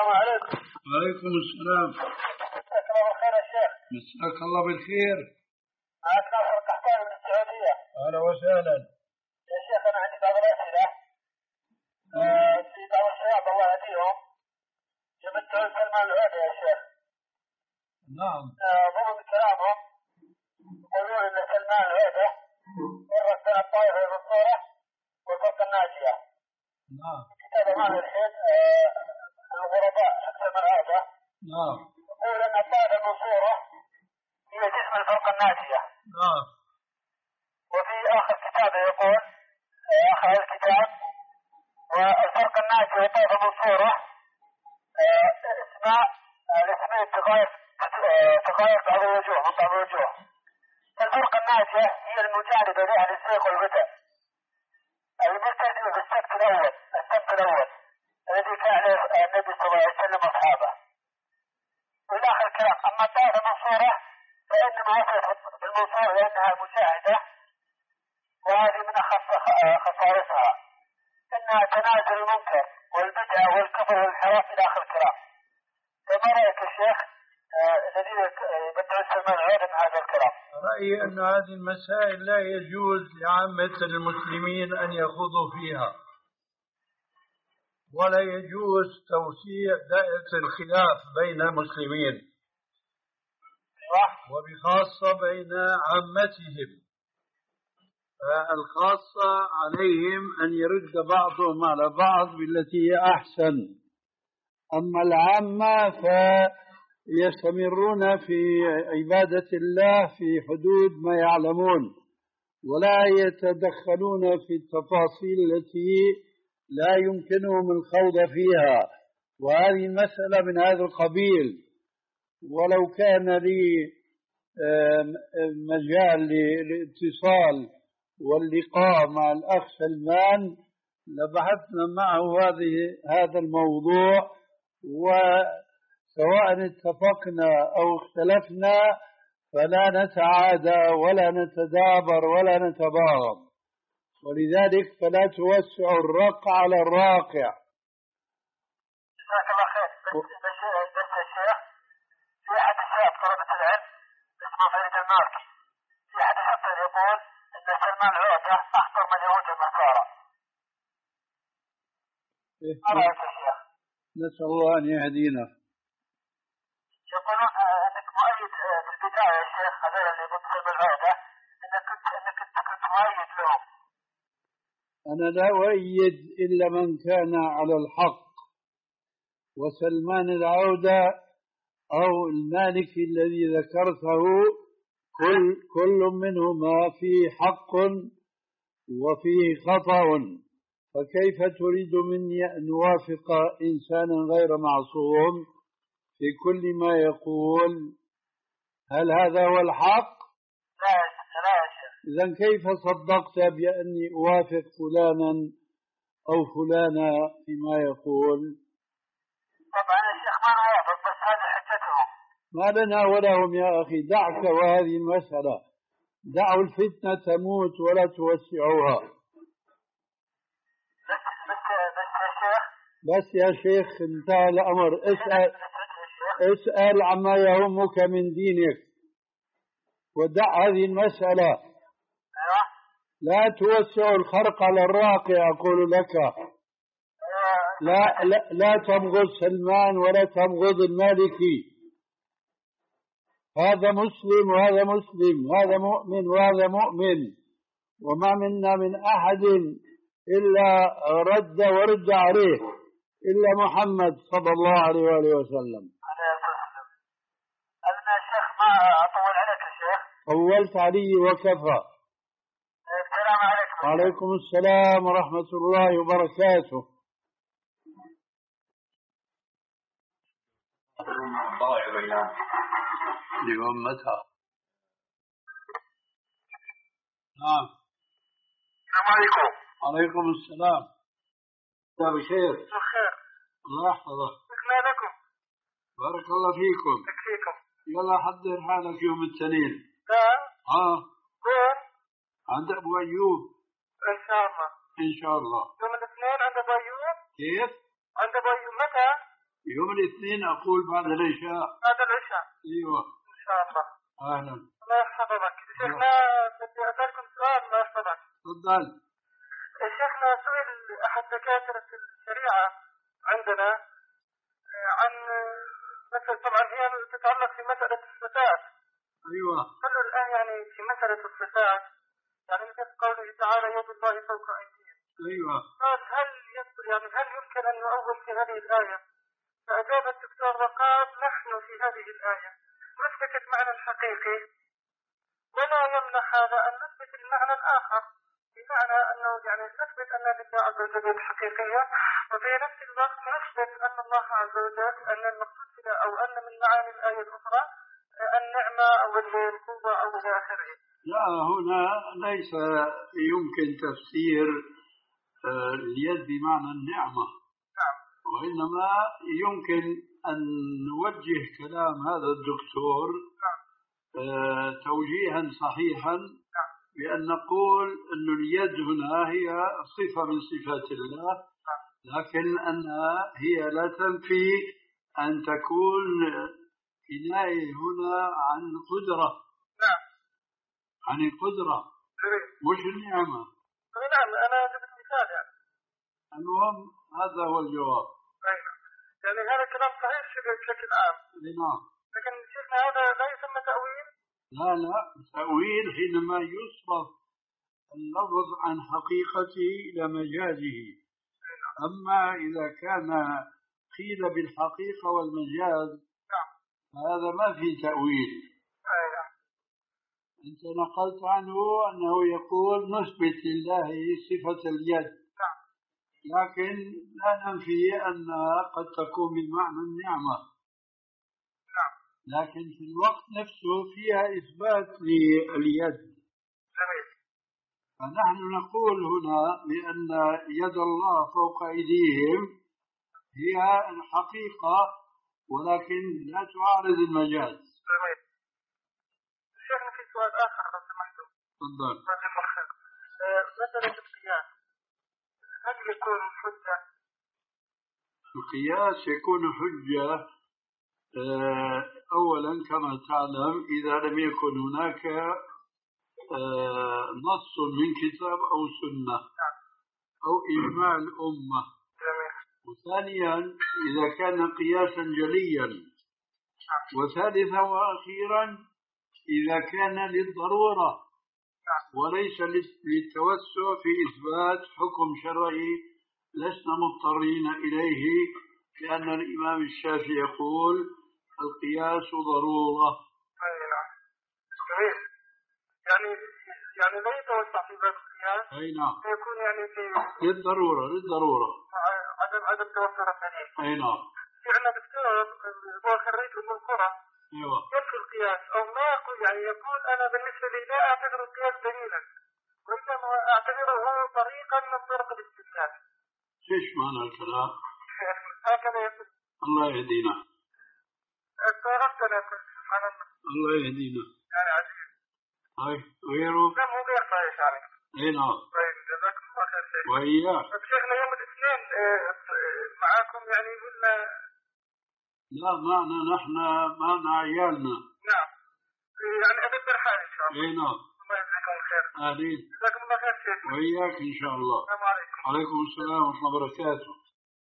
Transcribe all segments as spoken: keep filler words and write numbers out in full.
السلام عليكم. وعليكم السلام. مساك الله بالخير يا شيخ. مساك الله بالخير. معك ناصر القحطاني من السعودية. أهلا وسهلا. يا شيخ أنا عندي بعض الأسئلة. آه في بعض الشباب الله يهديهم يمدحون سلمان العودة يا شيخ. نعم. آه ضمن كلامهم يقولون أن سلمان العودة ورث بين الطائفة المنصورة والفرقة الناجية. نعم. كتاب أمام الحين آه الغرباء حق سلمان العودة. نعم. يقول أن الطائفة المنصورة هي جسم الفرقة الناجية. نعم. وفي آخر كتابه يقول آخر الكتاب والفرقة الناجية والطائفة المنصورة اسماء الاسمين تغير تغير بعض الوجوه من بعض الوجوه. الفرقة الناجية هي المجانبة لأهل الزيغ والبدع الملتزمة بالسبت الأول السبت الأول الذي كان عليه النبي صلى الله عليه وسلم وأصحابه. وإلى آخر الكلام. أما الطائفة المنصورة فإنما وصفت بالمنصورة لأنها مجاهدة وهذه من أخص خصائصها إنها تنازل المنكر والبدعة والكفر والانحراف إلى آخر الكلام. فما رأيك يا شيخ الذين يبدعون سلمان العودة من هذا الكلام؟ رأيي أن هذه المسائل لا يجوز لعامة المسلمين أن يخوضوا فيها، ولا يجوز توسيع دائرة الخلاف بين المسلمين وبخاصة بين عامتهم. الخاصة عليهم أن يرد بعضهم على بعض بالتي هي أحسن، أما العامة فيستمرون في عبادة الله في حدود ما يعلمون ولا يتدخلون في التفاصيل التي لا يمكنهم الخوض فيها، وهذه المسألة من هذا القبيل. ولو كان لي مجال للاتصال واللقاء مع الأخ سلمان لبحثنا معه هذه هذا الموضوع، وسواء اتفقنا أو اختلفنا فلا نتعادى ولا نتدابر ولا نتباغض، ولذلك فلا توسع الرق على الراقع. جزاك الله خير. بس بس الشيخ في أحد الشباب طلبة العلم اسمه فريد الماركي في أحد الشباب يقول إن سلمان العودة أخطر من يهود النصارى. ما رأيك يا شيخ؟ نسأل الله أن يهدينا. يقولون أنك مؤيد في البداية يا شيخ هذول اللي ضد سلمان العودة أنك كنت أنك كنت مؤيد لهم. أنا لا أؤيد إلا من كان على الحق، وسلمان العودة أو المالكي الذي ذكرته كل كل منهما فيه حق وفيه خطأ، فكيف تريد مني أن نوافق إنسانا غير معصوم في كل ما يقول؟ هل هذا هو الحق؟ لا لا يا شيخ. إذن كيف صدقت بأني أوافق فلانا أو فلانا فيما يقول؟ طبعا يا شيخ ما نوافق، بس هذه حجتهم. ما لنا ولهم يا أخي، دعك وهذه المسألة، دعوا الفتنة تموت ولا توسعوها. بس بس بس يا شيخ بس يا شيخ انتهى الأمر. اسأل اسأل عما يهمك من دينك ودع هذه المسألة. أيوة. لا توسع الخرق على الراقع أقول لك. لا لا, لا تبغض سلمان ولا تبغض المالكي، هذا مسلم وهذا مسلم، هذا مؤمن وهذا مؤمن، وما منا من أحد إلا رد ورد عليه إلا محمد صلى الله عليه وآله وسلم. أنا الشيخ ما أطول عليك يا شيخ. طولت علي وكفى. السلام عليكم. وعليكم السلام ورحمة الله وبركاته. اليوم متى؟ نعم. السلام عليكم. عليكم السلام. مساء بخير. بخير. الله يحفظك. شكرا لكم. بارك الله فيكم. فيكم. يلا حضر حالك يوم الاثنين. ها؟ اه. وين؟ عند ابو ايوب. ان شاء الله. ان شاء الله. يوم الاثنين عند ابو ايوب. كيف؟ عند ابو ايوب متى؟ يوم الاثنين أقول بعد العشاء. بعد العشاء. أيوة إن شاء الله. أهلا. الله يحفظك. شيخنا بدي أسألكم سؤال. الله يحفظك. تفضل. شيخنا سئل أحد دكاترة الشريعة عندنا عن مثل، طبعا هي تتعلق في مسألة الصفات. أيوة. قال له الآن يعني في مسألة الصفات يعني مثل قوله تعالى يد الله فوق أيديهم. أيوة. قال هل يعني هل يمكن أن نؤول في هذه الآية؟ فأجاب الدكتور وقال نحن في هذه الآية نثبت المعنى الحقيقي ولا يمنع هذا أن نثبت المعنى الآخر، بمعنى أنه يعني نثبت أن لله عز وجل الحقيقية وفي نفس الوقت نثبت أن الله عز وجل أن المقصود أو أن من معاني الآية الأخرى النعمة أو القوة أو إلى آخره. لا، هنا ليس يمكن تفسير اليد بمعنى النعمة. نعم. وإنما يمكن أن نوجه كلام هذا الدكتور نعم. توجيها صحيحا. نعم. بأن نقول أن اليد هنا هي صفة من صفات الله، لكن أنها هي لا تنفي أن تكون كناية هنا عن قدرة. نعم. عن القدرة مش النعمة. نعم أنا جبت مثال يعني. المهم هذا هو الجواب. أيوة. يعني هذا كلام صحيح بشكل عام. نعم. لكن شيخنا هذا لا يسمى تأويل؟ لا لا، تأويل حينما يصرف اللفظ عن حقيقته إلى مجازه. أما إذا كان قيل بالحقيقة والمجاز هذا ما في تأويل. أيوة. أنت نقلت عنه أنه يقول نثبت لله صفة اليد، لكن لا ننفي أنها قد تكون بمعنى النعمة، لكن في الوقت نفسه فيها إثبات لليد. فنحن نقول هنا بأن يد الله فوق أيديهم هي الحقيقة ولكن لا تعارض المجاز. شيخنا في سؤال آخر لو سمحتم. تفضل. مسألة القياس هل يكون حجة؟ القياس يكون حجة أولا كما تعلم إذا لم يكن هناك نص من كتاب أو سنة أو إجماع الأمة. وثانيا إذا كان قياسا جليا. وثالثا وأخيرا إذا كان للضرورة وليس للتوسع في إثبات حكم شرعي لسنا مضطرين إليه، لأن الإمام الشافعي يقول القياس ضرورة. يعني يعني لا يتوسع في باب القياس. أي نعم. يكون يعني في للضرورة للضرورة. عدم عدم توفر الدليل. أي نعم. في عندنا دكتور هو خريج أم القرى. أيوة. ينفي القياس أو ما يقول يعني يقول أنا بالنسبة لي لا أعتبر القياس دليلا وإنما أعتبره طريقا من طرق الاستدلال. ايش معنى الكلام؟ هكذا يقول. الله يهدينا. استغربت أنا سبحان الله. الله يهدينا. يعني عجيب. هاي غيره؟ لا مو غير صحيح يعني. اي نعم. طيب جزاكم الله خير شيخ. وإياك. طيب شيخنا يوم الاثنين معاكم يعني ولا؟ لا معنا نحن، معنا عيالنا. نعم. يعني أدب الحال إن شاء الله. اي نعم. الله يجزاكم الخير. أهلين. جزاكم الله خير شيخ. وإياك إن شاء الله. السلام عليكم. عليكم السلام ورحمة الله وبركاته.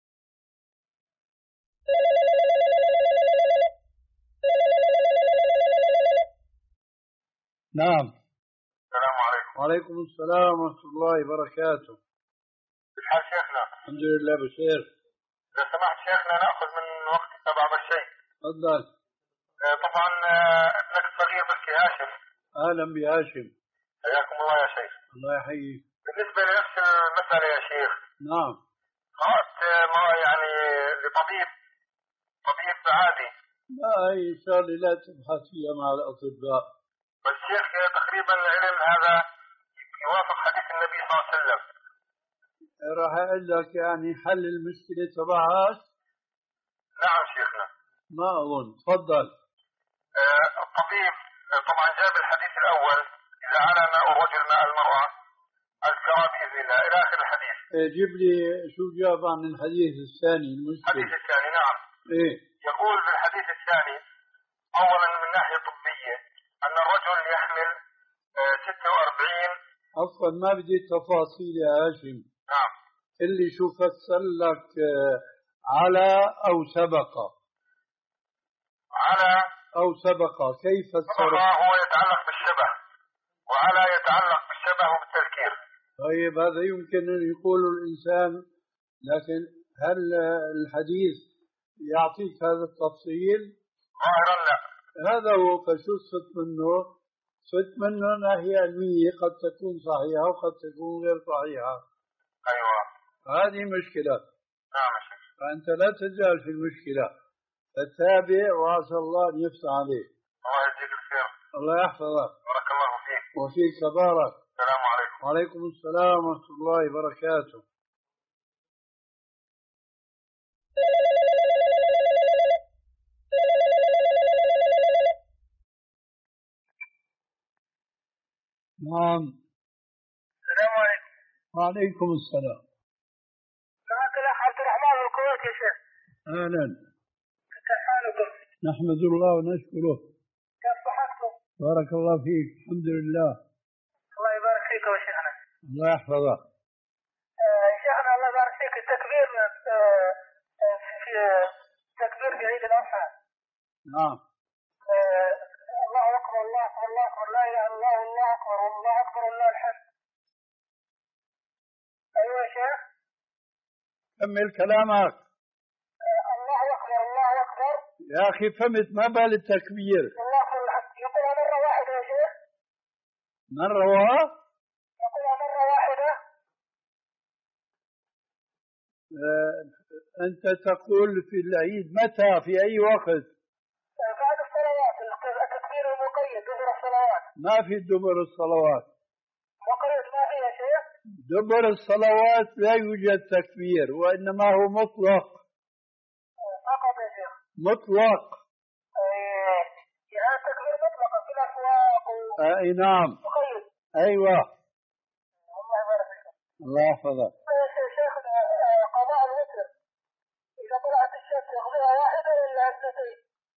نعم. السلام عليكم. وعليكم السلام ورحمة الله وبركاته. كيف حال شيخنا؟ الحمد لله بخير. إذا سمحت شيخنا نأخذ من وقتك بعض الشيء. تفضل. طبعا ابنك الصغير بحكي هاشم. أهلا بهاشم. حياكم الله يا شيخ. الله يحييك. بالنسبة لنفس المسألة يا شيخ. نعم. قرأت ما يعني لطبيب طبيب عادي. لا هي شغلة لا تبحث فيها مع الأطباء. بس شيخ تقريبا العلم هذا يوافق حديث النبي صلى الله عليه وسلم. راح أقول لك يعني حل المشكلة تبعها. نعم شيخنا. ما أظن. تفضل. آه الطبيب طبعا جاب الحديث الأول إذا على ماء الرجل ماء المرأة أذكر بإذن الله إلى آخر الحديث. جيب لي شو جاب عن الحديث الثاني المشكلة. الحديث الثاني نعم. إيه؟ يقول في الحديث الثاني أولا من ناحية طبية أن الرجل يحمل ستة وأربعين. أصلا ما بدي تفاصيل يا هاشم. نعم. اللي شو فسر لك على أو سبق؟ على أو سبق كيف فسر؟ هو يتعلق بالشبه، وعلى يتعلق بالشبه وبالتذكير. طيب هذا يمكن أن يقول الإنسان، لكن هل الحديث يعطيك هذا التفصيل؟ ظاهرا لا. هذا هو. فشو صدت منه؟ صدت منه ناحية علمية قد تكون صحيحة وقد تكون غير صحيحة. أيوة. هذه مشكلة. نعم. فأنت لا تزال في المشكلة، فتابع وعسى الله أن يفتح عليك. الله يجزيك الخير. الله يحفظك. بارك الله فيك. وفيك بارك. السلام عليكم. وعليكم السلام ورحمة الله وبركاته. نعم. السلام عليكم. وعليكم السلام. معك الأخ عبد الرحمن من الكويت يا شيخ. أهلا. كيف حالكم؟ نحمد الله ونشكره. كيف صحتكم؟ بارك الله فيك. الحمد لله. الله يبارك فيك يا شيخنا. الله يحفظك. آه شيخنا الله يبارك فيك. التكبير آه في تكبير في عيد الأضحى. نعم. آه الله أكبر الله أكبر الله أكبر لا إله إلا الله الله أكبر والله أكبر الله الحمد. أيوة يا شيخ. كمل كلامك. آه الله أكبر الله أكبر. يا أخي فهمت ما بال التكبير. الله أكبر الحمد. يقولها مرة واحدة يا شيخ. مرة واحدة؟ يقولها مرة واحدة. آه أنت تقول في العيد متى؟ في أي وقت؟ بعد الصلوات. التكبير المقيد دبر الصلوات. ما في دبر الصلوات. مقيد ما في يا شيخ. دبر الصلوات لا يوجد تكبير، وإنما هو مطلق. فقط يا شيخ. مطلق. ايه يعني التكبير مطلقا في الأسواق و... أي نعم. مقيد. أيوة. الله يبارك فيك. الله يحفظك. يا شيخ قضاء الوتر إذا طلعت الشمس يقضيها واحدة ولا اثنتين؟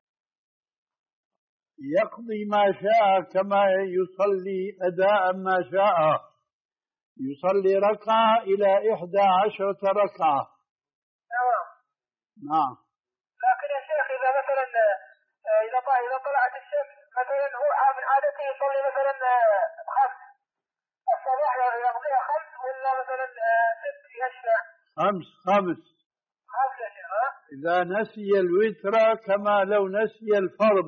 يقضي ما شاء كما يصلي أداء ما شاء. يصلي ركعة إلى إحدى عشرة ركعة. تمام. نعم. لكن يا شيخ إذا مثلا إذا إذا طلعت الشمس مثلا هو من عادته يصلي مثلا خمس الصباح يقضيها خمس ولا مثلا ست يشفع؟ خمس خمس. خمس يا شيخ. ها؟ إذا نسي الوتر كما لو نسي الفرض.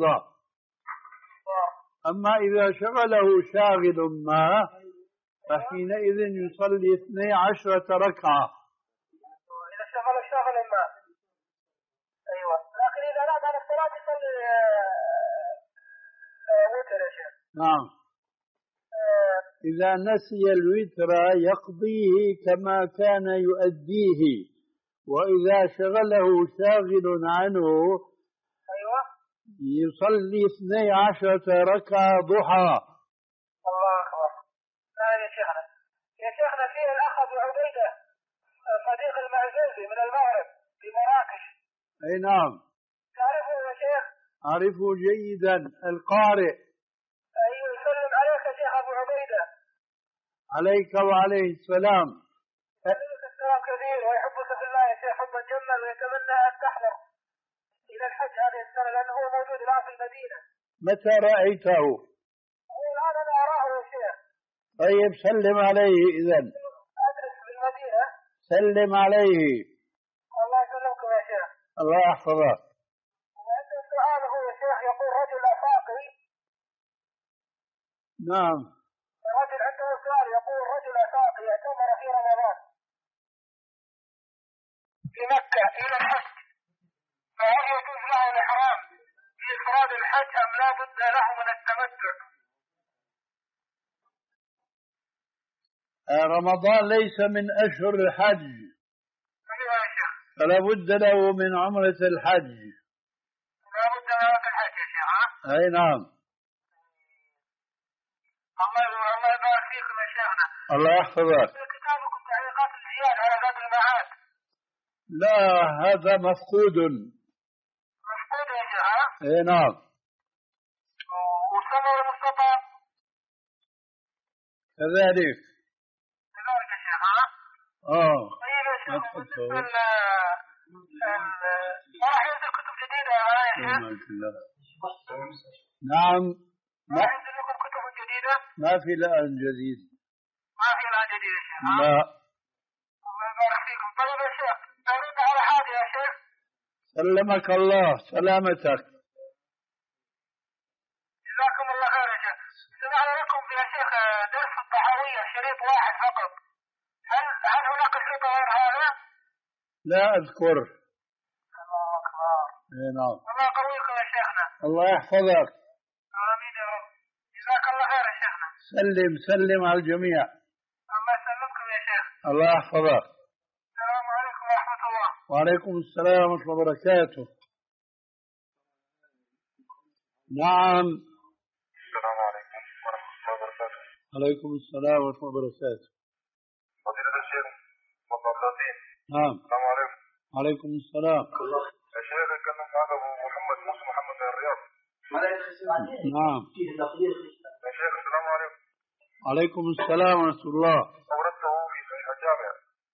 أما إذا شغله شاغل ما فحينئذ يصلي اثني عشرة ركعة. إذا شغل شاغل ما. أيوة. لكن إذا نام عن الصلاة يصلي وتر يا شيخ. نعم. إذا نسي الوتر يقضيه كما كان يؤديه، وإذا شغله شاغل عنه أيوة يصلي اثني عشرة ركعة ضحى. الله أكبر. نعم يا شيخنا. يا شيخنا فيه الأخ أبو عبيدة صديق المعزوزي من المغرب في مراكش. أي نعم. تعرفه يا شيخ؟ أعرفه جيدا. القارئ. أيوة يسلم عليك يا شيخ أبو عبيدة. عليك وعليه السلام. يسلمك السلام كثير ويحبك في الله يا شيخ حبا جما، ويتمنى أن تحضر إلى الحج هذه السنة لأنه هو موجود الآن في المدينة. متى رأيته؟ هو الآن أنا أراه يا شيخ. طيب سلم عليه إذن. أدرس في المدينة. سلم عليه. الله يسلمكم يا شيخ. الله يحفظك. وعنده سؤال هو يا شيخ يقول رجل أفاقي. نعم. رجل عنده سؤال يقول رجل أفاقي اعتمر في رمضان في مكة إلى الحج، فهل يجوز له الإحرام بإفراد الحج أم لا بد له من التمتع؟ رمضان ليس من أشهر الحج. أيوة يا شيخ. فلا بد له من عمرة الحج. لا بد له من الحج يا شيخ. ها؟ أي نعم. الله الله يبارك فيكم يا شيخنا. الله يحفظك. في كتابكم تعليقات الزياد على زاد المعاد. لا هذا مفقود. يا شيخ ها؟ اي نعم. وسمع المستطاب كذلك. كذلك يا شيخ ها؟ اه طيب يا شيخ ما بالنسبة تفضل. ما راح ينزل كتب جديدة يا شيخ؟ نعم. ما راح ينزل لكم كتب جديدة؟ ما في الآن جديد. ما في الآن جديد يا شيخ ها؟ لا. الله يبارك فيكم. طيب يا شيخ أرد على حاجة يا شيخ. سلمك الله سلامتك. جزاكم الله خير يا شيخ. سمعنا لكم يا شيخ درس الطحاوية شريط واحد فقط. هل هل هناك شريط غير هذا؟ لا أذكر. الله أكبر. اي نعم. الله يقويكم يا شيخنا. الله يحفظك. آمين يا رب. جزاك الله خير يا شيخنا. سلم سلم على الجميع. الله يسلمكم يا شيخ. الله يحفظك. السلام عليكم ورحمة الله. وعليكم السلام ورحمة الله وبركاته. نعم. السلام عليكم ورحمة الله وبركاته. عليكم السلام ورحمة الله وبركاته. فضيلة الشيخ مطلوبين. نعم. السلام عليكم. عليكم السلام. يا شيخ اتكلم معك ابو محمد موسى محمد من الرياض. نعم. يا شيخ السلام عليكم. عليكم السلام ورحمة الله. أوردته في صحيح الجامع.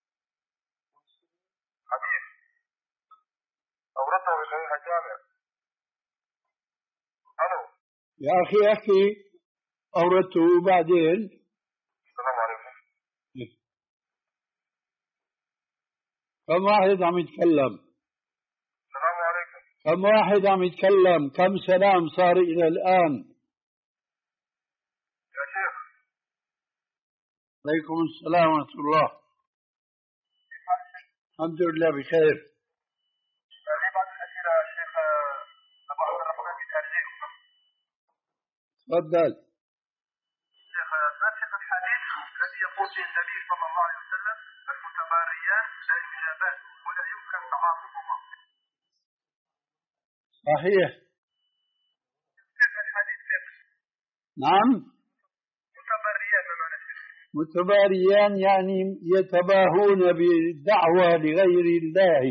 حديث. أوردته في صحيح الجامع. ألو. يا أخي أحكي أوردته بعدين. السلام عليكم. كم واحد عم يتكلم؟ السلام عليكم. كم واحد عم يتكلم؟ كم سلام صار إلى الآن؟ يا شيخ. عليكم السلام ورحمة الله. الحمد لله بخير. لي بعض الأسئلة يا شيخ أبو عبد الرحمن بتاريخ. تفضل. شيخ ناسخ الحديث الذي يقول فيه النبي صلى الله عليه وسلم المتباريان لا يجابان ولا يمكن تعاطفهما. صحيح. كيف الحديث كيف؟ نعم. متباريان ما معنى شيخ؟ متباريان يعني يتباهون بالدعوة لغير الله.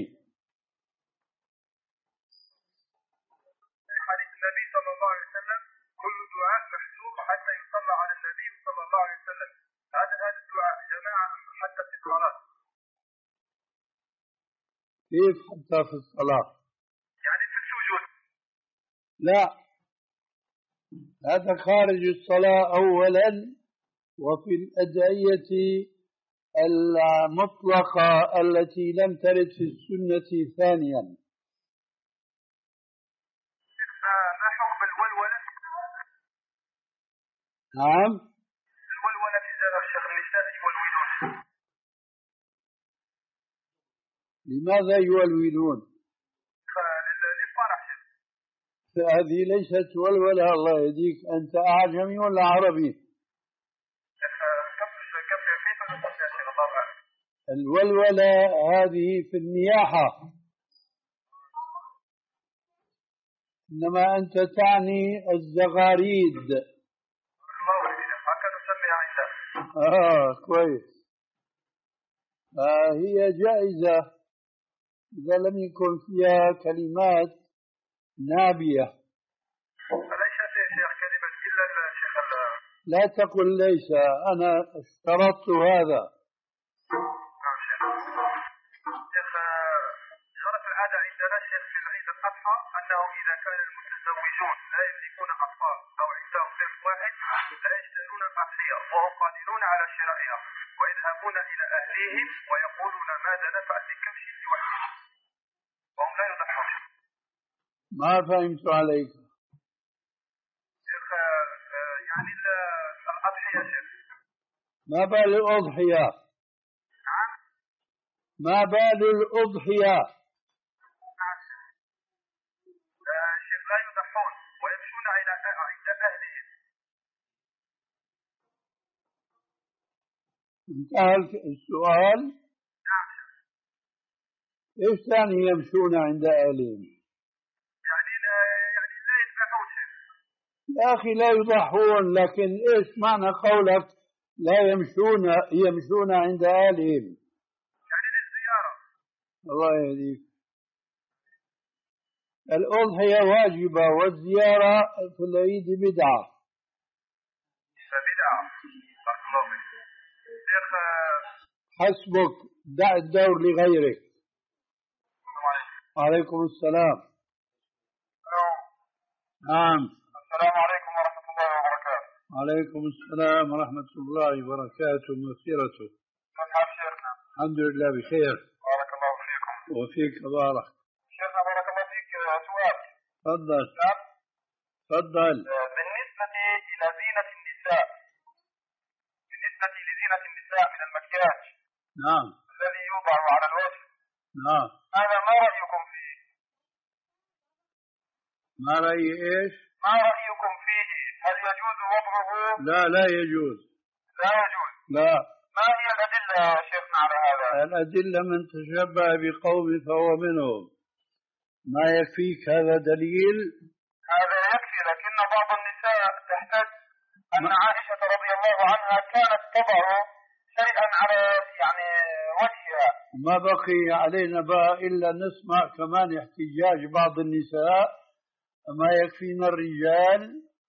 حديث النبي صلى الله عليه وسلم كل دعاء محسوب حتى يصلى على النبي صلى الله عليه وسلم. هذا هذا الدعاء جماعة حتى في الصلاة. كيف حتى في الصلاة؟ يعني في السجود. لا، هذا خارج الصلاة أولا، وفي الأدعية المطلقة التي لم ترد في السنة ثانيا. ما حكم الولولة؟ نعم. الولولة في زاد الشيخ النساء يولولون. لماذا يولولون؟ للفرح. هذه ليست ولولة. الله يهديك، أنت أعجمي ولا عربي؟ الولولة هذه في النياحة، إنما أنت تعني الزغاريد. هكذا نسميها عندنا. آه كويس. آه هي جائزة إذا لم يكن فيها كلمات نابية. ليست يا شيخ كلمة إلا الشيخ. لا تقل ليس، أنا اشترطت هذا. شرف العادة عندنا شيخ في عيد الأضحى أنه إذا كان المتزوجون لا يملكون أطفال أو عندهم طفل واحد لا يشترون الأضحية وهم قادرون على شرائها، ويذهبون إلى أهليهم ويقولون ماذا نفعل بكبش وحده وهم لا يضحون. ما فهمت عليك. شيخ يعني الأضحية شيخ. ما بال الأضحية؟ نعم. ما بال الأضحية؟ شيخ لا يضحون ويمشون إلى عند أهلهم. انتهى السؤال؟ نعم. إيش ثاني يمشون عند أهلهم؟ يعني لا يعني لا يذبحون شيخ. يا أخي لا يضحون، لكن إيش معنى قولك لا يمشون يمشون عند أهلهم؟ يعني للزيارة. الله يهديك. الأضحية واجبة والزيارة في العيد بدعة. بدعة. بارك الله فيك. شيخ حسبك، دع الدور لغيرك. السلام عليكم. عليكم السلام. ألو. نعم. السلام عليكم ورحمة الله وبركاته. عليكم السلام ورحمة الله وبركاته ومغفرته. كيف حال شيخنا؟ الحمد لله بخير. بارك الله فيكم. وفيك بارك. شيخنا بارك الله فيك، سؤال. تفضل. نعم. تفضل. بالنسبة إلى زينة النساء، بالنسبة لزينة النساء من المكياج نعم. الذي يوضع على الوجه، نعم. هذا ما رأيكم فيه؟ ما رأي إيش؟ ما رأيكم فيه؟ هل يجوز وضعه؟ لا لا يجوز. لا يجوز. لا. ما هي الأدلة يا شيخنا على هذا؟ الأدلة من تشبه بقوم فهو منهم. ما يكفيك هذا دليل؟ هذا يكفي، لكن بعض النساء تحتج أن عائشة رضي الله عنها كانت تضع شيئا على يعني وجهها. ما بقي علينا بقى إلا نسمع كمان احتجاج بعض النساء. ما يكفينا الرجال.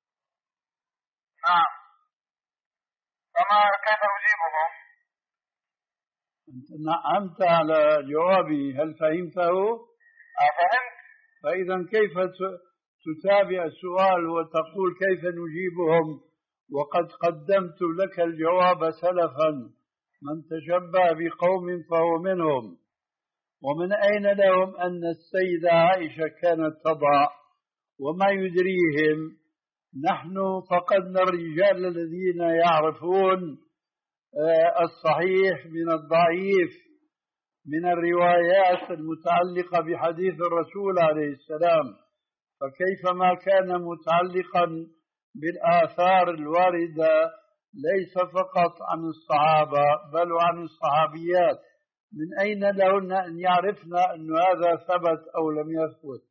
نعم. فما كيف أجيبهم؟ أنت نعمت على جوابي، هل فهمته؟ فهمت. فإذا كيف تتابع السؤال وتقول كيف نجيبهم وقد قدمت لك الجواب سلفا؟ من تشبه بقوم فهو منهم. ومن أين لهم أن السيدة عائشة كانت تضع؟ وما يدريهم؟ نحن فقدنا الرجال الذين يعرفون الصحيح من الضعيف من الروايات المتعلقة بحديث الرسول عليه السلام، فكيف ما كان متعلقا بالآثار الواردة ليس فقط عن الصحابة بل عن الصحابيات، من أين لهن أن يعرفن أن هذا ثبت أو لم يثبت؟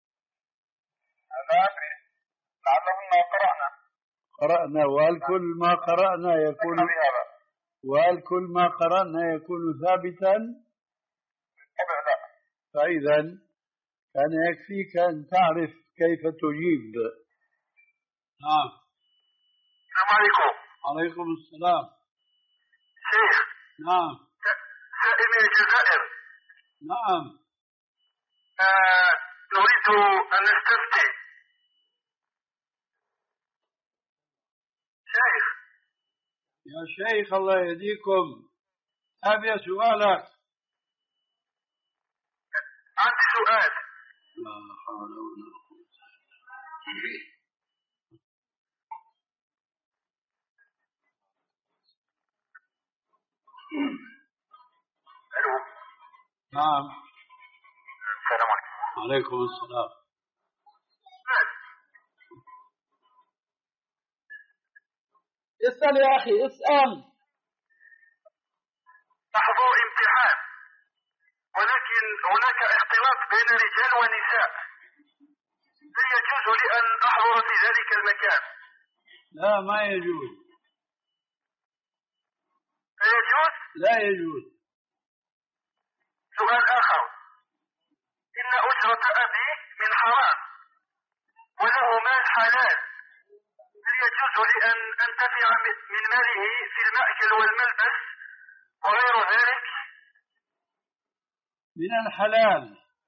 لا أدري، لعلهن قرأنا قرأنا. وهل كل ما قرأنا يكون وهل كل ما قرأنا يكون ثابتا؟ لا. فإذا كان يكفيك أن تعرف كيف تجيب. نعم. السلام عليكم. عليكم السلام. شيخ. نعم. سائمي الجزائر. نعم. آه نريد أن نستفتي. شيخ. يا شيخ الله يهديكم، أبي سؤالك. عندي سؤال. لا حول ولا قوة. ألو. نعم. السلام عليكم. عليكم السلام. اسأل يا أخي، اسأل. نحضر امتحان، ولكن هناك اختلاط بين رجال ونساء، هل يجوز لي أن أحضر في ذلك المكان؟ لا ما يجوز. لا يجوز؟ لا يجوز. سؤال آخر، إن أجرة أبي من حرام وله مال حلال، هل يجوز لي أن أنتفع من ماله في المأكل والملبس وغير ذلك؟ من الحلال.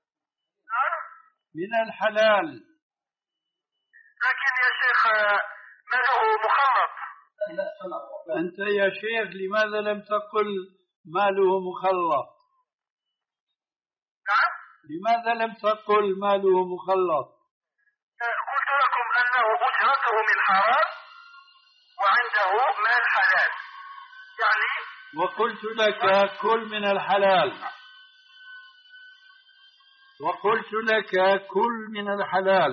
من الحلال. لكن يا شيخ ماله مخلط. أنت يا شيخ لماذا لم تقل ماله مخلط؟ نعم؟ لماذا لم تقل ماله مخلط؟ قلت لكم أنه أجرته من حرام وعنده مال حلال، يعني وقلت لك كل من الحلال. وقلت لك كل من الحلال.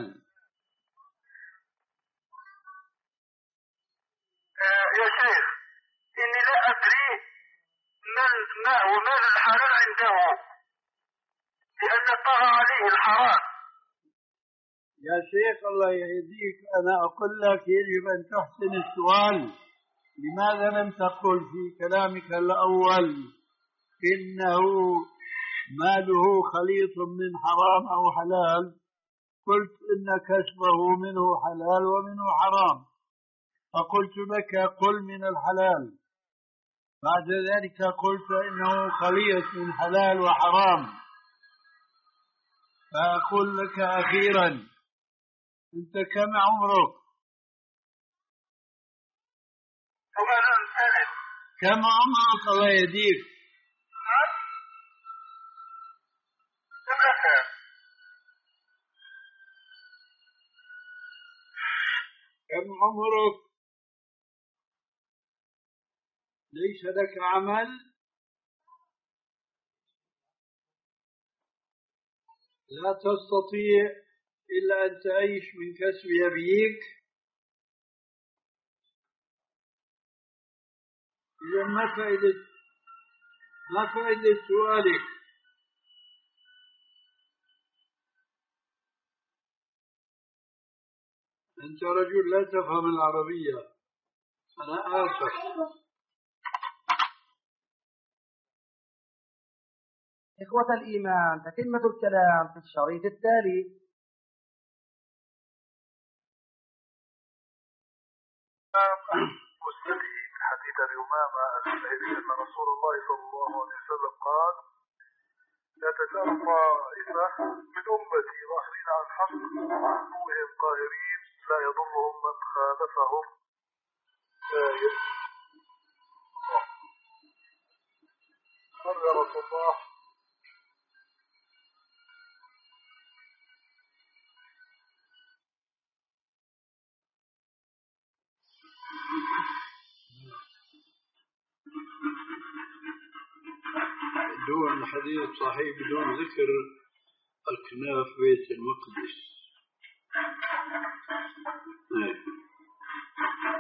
آه يا شيخ إني لا أدري ما هو مال الحلال عنده، لأن طغى عليه الحرام. يا شيخ الله يهديك، أنا أقول لك يجب أن تحسن السؤال. لماذا لم تقل في كلامك الأول إنه ماله خليط من حرام أو حلال؟ قلت إن كسبه منه حلال ومنه حرام، فقلت لك قل من الحلال، بعد ذلك قلت إنه خليط من حلال وحرام، فأقول لك أخيرا أنت كم عمرك؟ كم عمرك الله يهديك؟ كم عمرك؟ ليس لك عمل؟ لا تستطيع إلا أن تعيش من كسب أبيك؟ إذا ما فائدة ما فائدة سؤالك؟ أنت رجل لا تفهم العربية، أنا آسف. إخوة الإيمان، تتمة الكلام في الشريط التالي. مستدعي من حديث أبي أمامة الباهلي أن رسول الله صلى الله عليه وسلم قال: لا تزال طائفة من أمتي ظاهرين على الحق عدوهم قاهرين لا يضرهم من خالفهم. آية قال يا رسول الله: دون الحديث صحيح بدون ذكر أكناف بيت المقدس.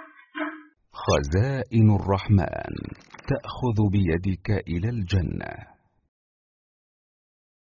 خزائن الرحمن تأخذ بيدك إلى الجنة.